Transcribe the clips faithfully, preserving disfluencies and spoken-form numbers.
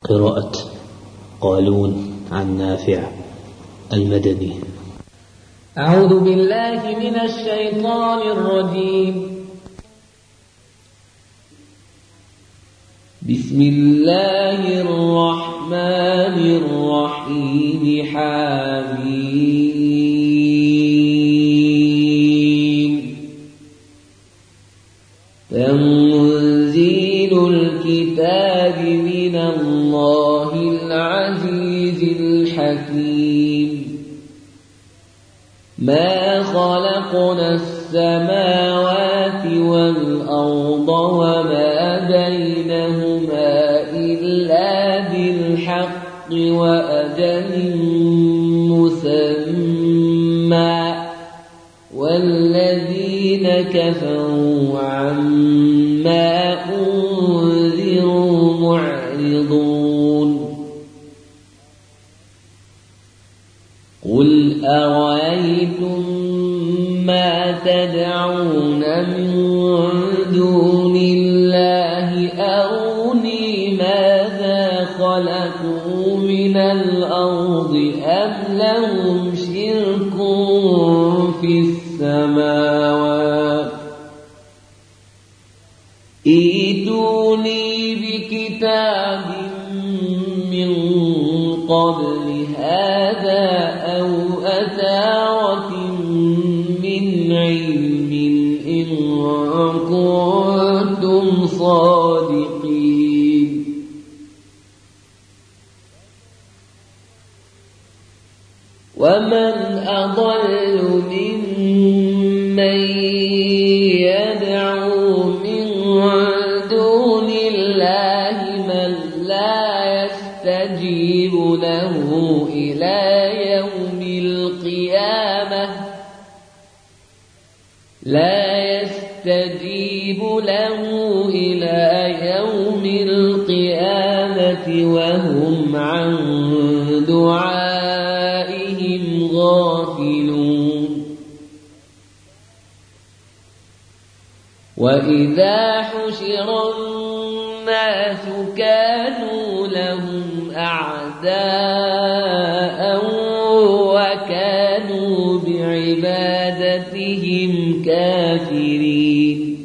قراءة قالون عن نافع المدني. أعوذ بالله من الشيطان الرجيم. بسم الله الرحمن الرحيم. حميم. تنزيل الكتاب من الله العزيز الحكيم. ما خلقنا السماوات والأرض وما بينهما إلا بالحق وأجل مسمى والذين كفروا عما أنذروا معرضون. قل أرأيتم ما تدعون من دون الله أروني ماذا خلقوا من الأرض أم لهم شرك في السماوات ائتوني بكتاب من قبل هذا أو أثارة من علم إن كنتم صادقين. ومن أضل ممن يدعو من دون الله من لا يستجيب له إلى يوم القيامة لا يستجيب له إلى يوم القيامة وهم عن دعائهم غافلون. وإذا حشر الناس كانوا لهم أعداء وكانوا بعبادتهم كافرين.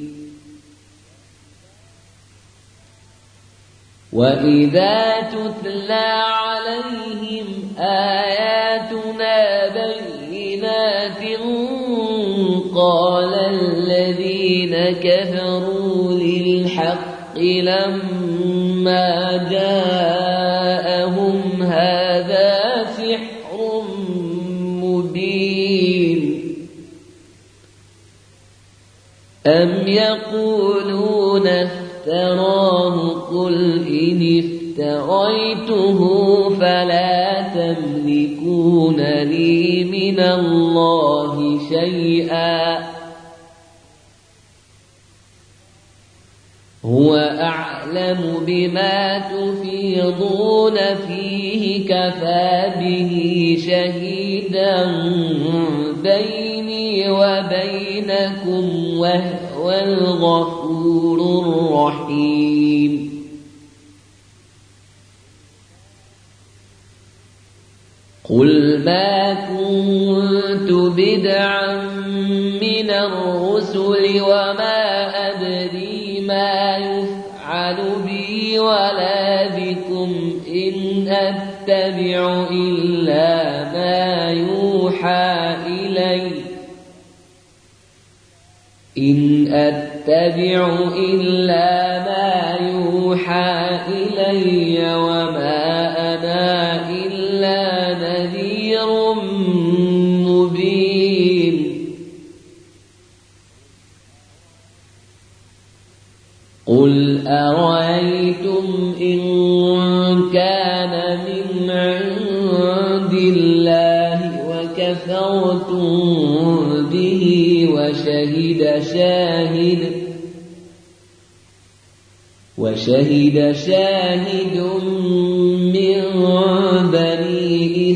وإذا تتلى عليهم آياتنا بينات قال الذين كفروا للحق لما جاءهم هذا سحر مبين. أم يقولون افتراه قل إن افتريته فلا تملكون لي من الله شيئا هو أعلم بما تفيضون فيه كفى به شهيدا بيني وبينكم وهو الغفور الرحيم. قل ما كنت بدعا من الرسل وما أدري ما يفعل بي ولا بكم إن أتبع إلا ما يوحى إلي إن أتبع إلا ما يوحى إلي وما أنا إلا نذير مبين. قل أرأيتم إن كان من عند الله وكفرتم به وشهد شاهد وشهد شاهد من بني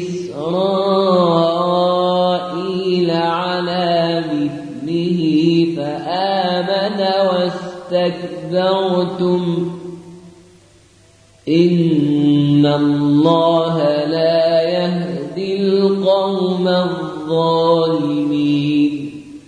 إسرائيل على مثله فآمن واستكبرتم إن إن الله لا يهدي القوم الظالمين.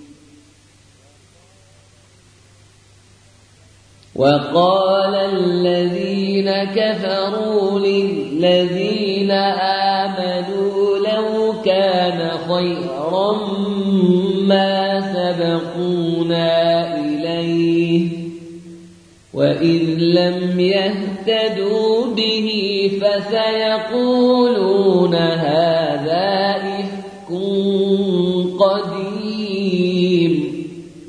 وقال الذين كفروا للذين آمنوا لو كان خيرا ما سبقونا إليه وإذ لم يهتدوا به فسيقولون هذا إفك قديم.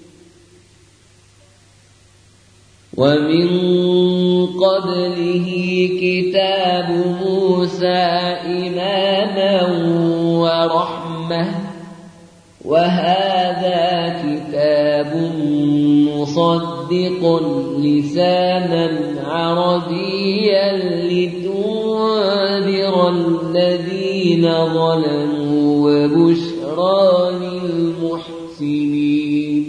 ومن قبله كتاب موسى إماما ورحمة وهذا كتاب مصدق لسانا عربيا لتنذر الذين ظلموا وبشرى للمحسنين.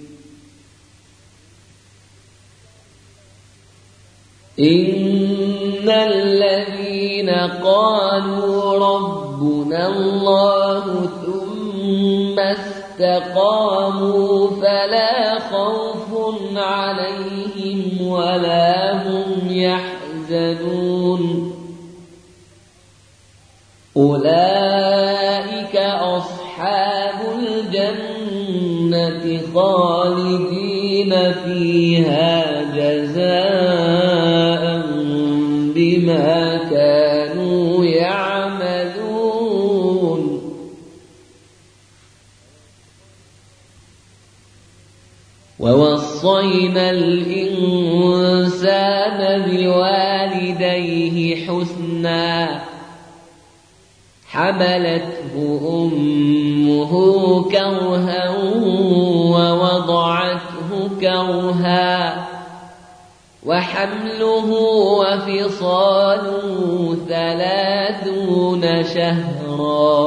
إن الذين قالوا ربنا الله ثم استقاموا فلا خوف عليهم ولا هم يحزنون أولئك أصحاب الجنة خالدين فيها جزاء بما كانوا يعملون. ووصينا الإنسان بوالديه حسنا حملته أمه كرها ووضعته كرها وحمله وفصاله ثلاثون شهرا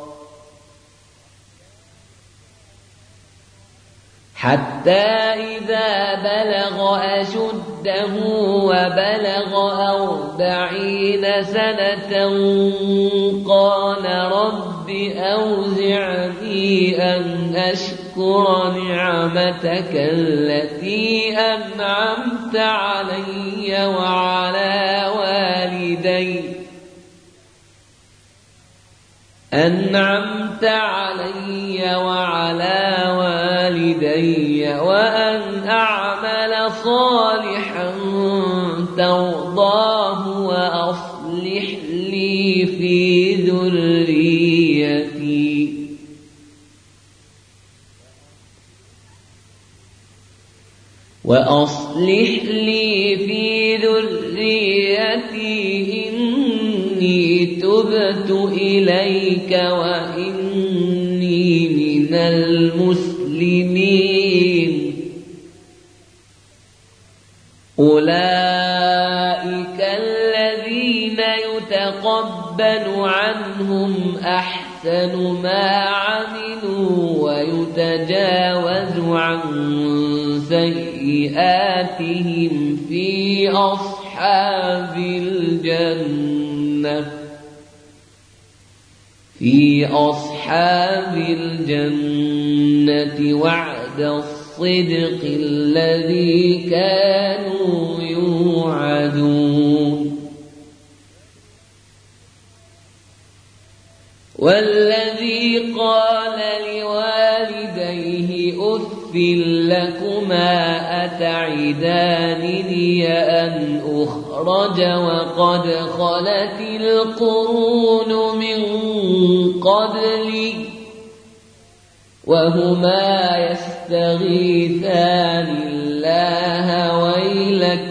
حتى إذا بلغ أشده وبلغ أربعين سنة قال رب أوزعني أن أشكر نعمتك التي أنعمت علي وعلى والدي أنعمت علي وعلى والدي وأن أعمل صالحا ترضاه وأصلح لي في ذريتي وأصلح لي في ذريتي إني تبت إليك وإني من المسلمين. أولئك الذين يتقبل عنهم أحسن ما عملوا ويتجاوز عن سيئاتهم في أصحاب الجنة في أصحاب الجنة وعد الصدق الذي كانوا يوعدون. والذي قال لوالديه أف لكما أتعدانني أن أخرج وقد خلت القرون من قبلي وهما يستغيثان الله ويلك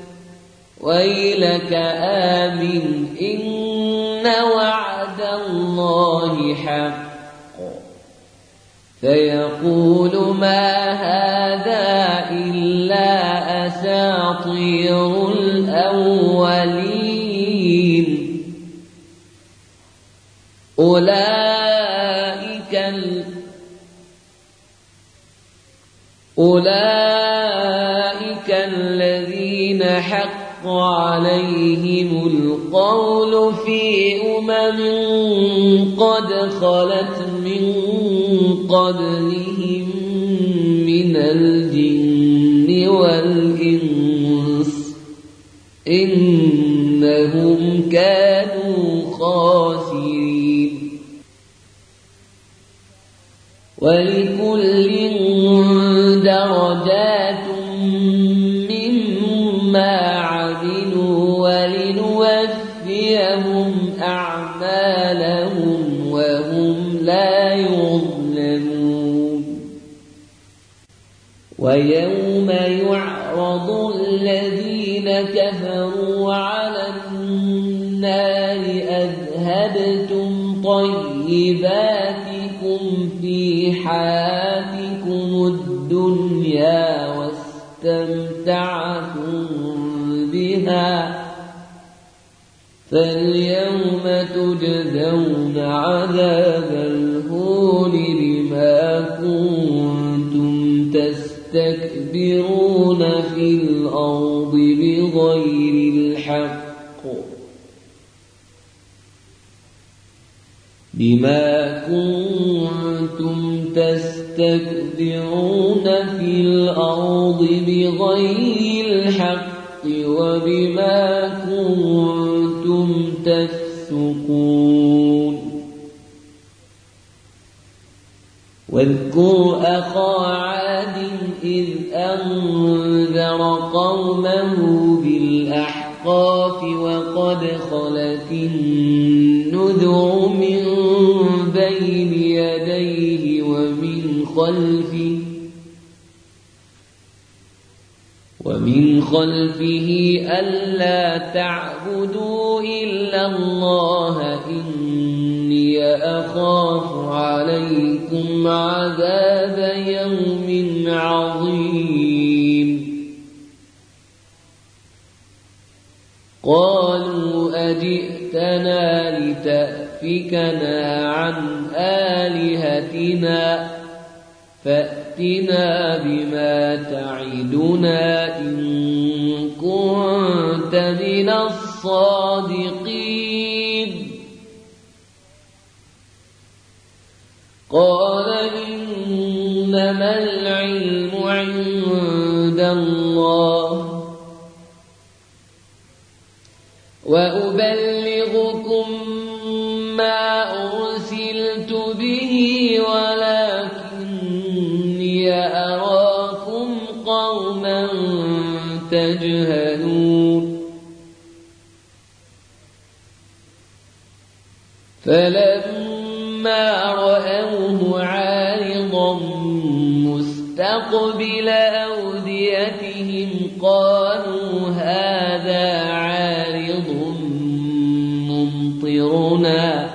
ويلك آمن إن وعد الله حق فيقول ما هذا إلا أساطير الأولين. أولئك أولئك الذين حق عليهم القول القول في أمم قد خلت من قبلهم من الجن والإنس إنهم كانوا خاسرين ولكل درجات مما عملوا ولنوفيهم أعمالهم وهم لا يظلمون ويوم يعرض الذين كفروا على النار أذهبتم طيباتكم في حياتكم الدنيا واستمتعتم بها فاليوم تجزون عذاب الهون بما كنتم تستكبرون في الأرض بغير الحق بما كنتم تستكبرون في الأرض بغير الحق وبما كنتم تفسقون واذكر أخا عاد إذ أنذر قومه بالأحقاف وقد خلت النذر من بين يديه ومن خلفه ومن خلفه ألا تعبدوا إلا الله إني أخاف عليكم عذاب يوم عظيم قالوا أجئتنا لتأفكنا عن آلهتنا فأتنا بما تعدنا إن كنت من الصادقين قال إنما العلم عند الله وأبلغكم ما أرسلت به ولكني أراكم قوما تجهلون فلما رأوه عارضا مستقبل أوديتهم قالوا هذا عارض ممطرنا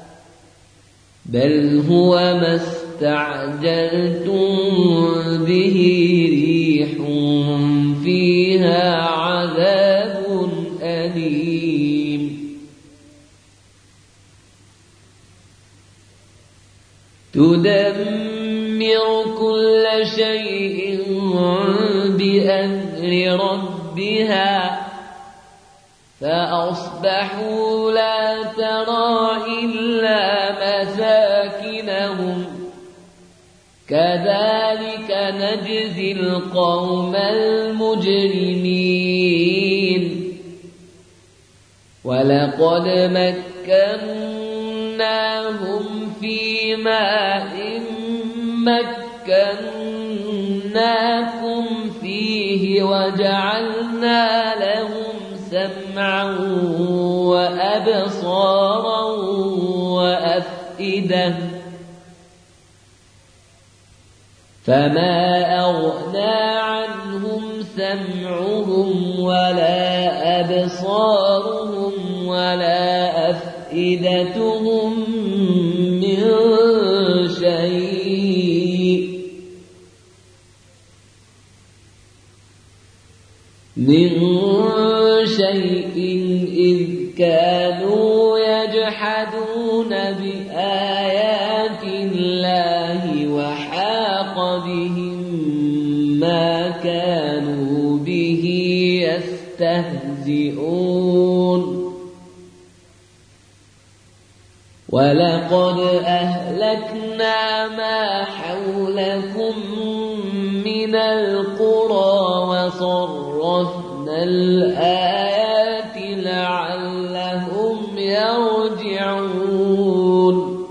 بل هو ما استعجلتم به ريح فيها عذاب أليم تدمر كل شيء بأمر ربها فأصبحوا لا ترى إلا مساكنهم كذلك نجزي القوم المجرمين ولقد مكناهم في ماء مكناكم فيه وجعلنا لهم سمعا وأبصارا وأفئدة فما أغنى عنهم سمعهم ولا أبصارهم ولا أفئدتهم من شيء من شيء إذ كانوا يجحدون بآيات الله وحاق بهم ما كانوا به يستهزئون ولقد أهلكنا ما حولكم من القرى وصرفنا الآيات لعلهم يرجعون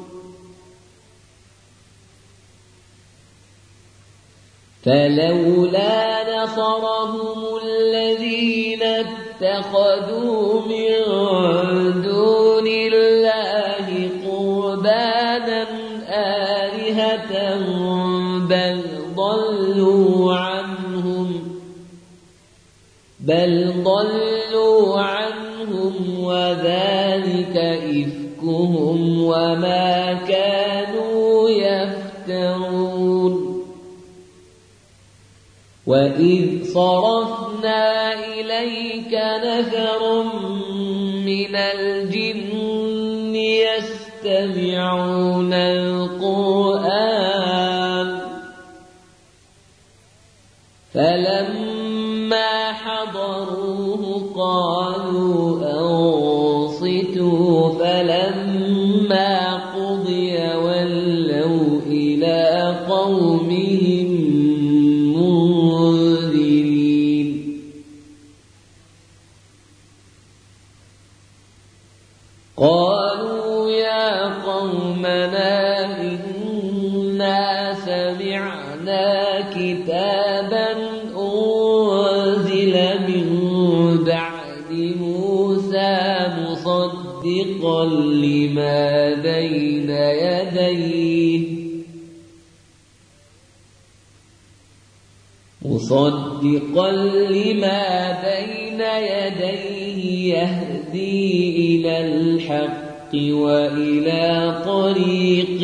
فلولا نصرهم الذين اتخذوا من دون الله قربانا آلهة بل ضلوا عنهم بل ضلوا عنهم وذلك إفكهم وما كانوا يفترون وإذ صرفنا إليك نفر من الجن يستمعون القرآن فلما حضروه قالوا أنصتوا فلما قضي ولوا إلى قومهم منذرين قالوا يا قومنا إنا سمعنا كتابا أنزل من بعد موسى مصدقا لما بين يديه مصدقا لما بين يديه يهدي إلى الحق وإلى طريق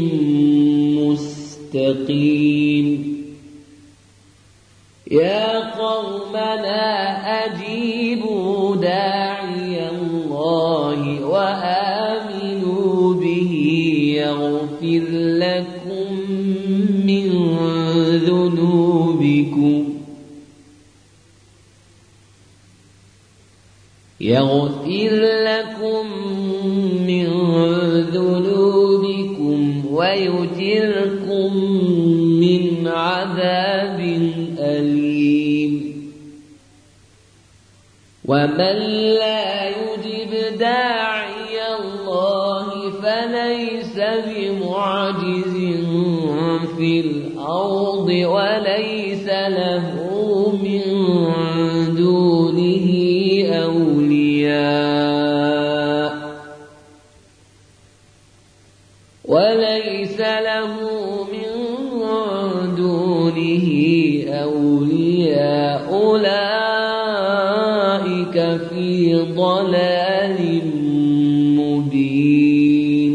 مستقيم يا قومنا أجيبوا داعي الله وآمنوا به يغفر لكم من ذنوبكم يغفر لكم من ذنوبكم ويجركم من عذاب أليم ومن لا يجب داعي الله فليس بمعجز في الأرض وليس له من دونه أولياء وليس له من دونه أولياء أولئك في ضلال مبين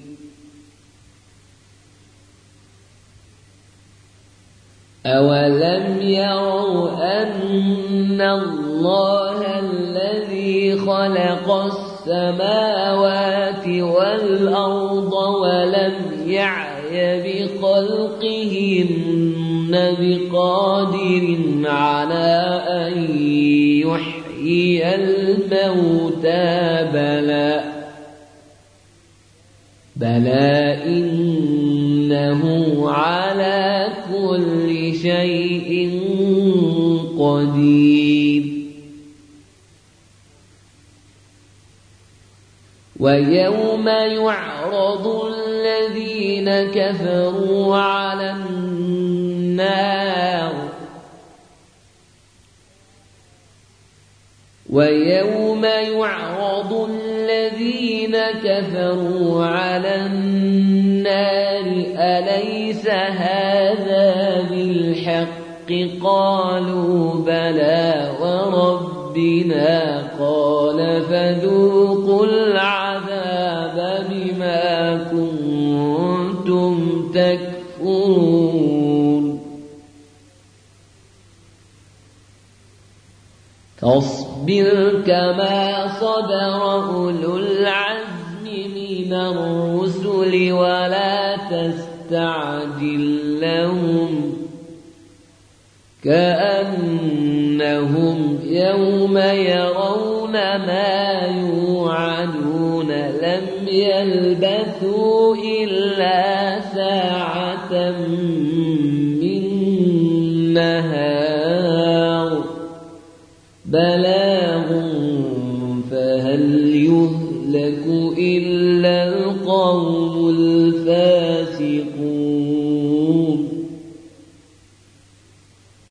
أولم يروا أن الله الذي خلق السماوات والأرض ولم يعي بخلقهن بقادر على أن يحيي الموتى بلى بلى إنه على كل شيء قدير ويوم يعرض الذين كفروا على النار ويوم يعرض الذين كفروا على النار أليس هذا بالحق قالوا بلى وربنا قال فذوقوا العذاب بما كنتم تكفرون فاصبر كما صبر أولو العزم من الرسل ولا تستعجل لهم كأنهم يوم يرون ما يوعدون توعدون لم يلبثوا إلا ساعة من نهار بلاغ فهل يهلك إلا القوم الفاسقون